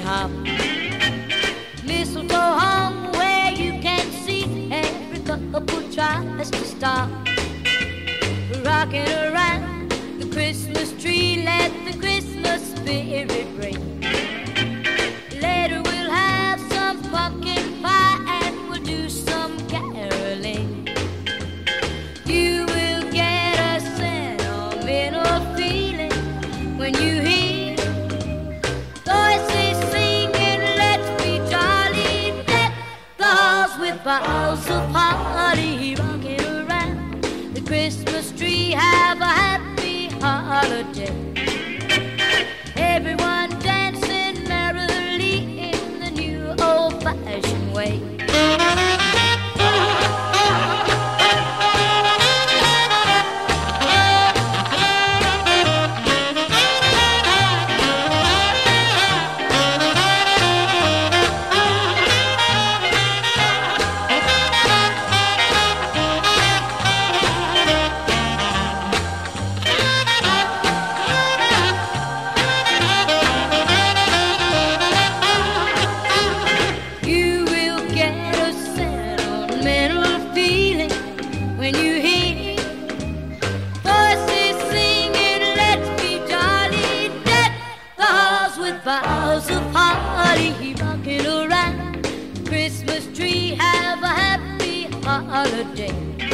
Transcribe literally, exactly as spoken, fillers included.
hop. Mistletoe hung where you can see every couple tries to stop. Rocking around the Christmas tree, let the Christmas spirit ring. Later we'll have some pumpkin pie and we'll do some caroling. You will get a sentimental feeling when you hear voices singing, let's be jolly, deck the halls with boughs of holly. Rocking around the Christmas tree, have a happy holiday. Everyone dancing merrily in the new old-fashioned way. Boughs of holly, rocking around the Christmas tree, have a happy holiday.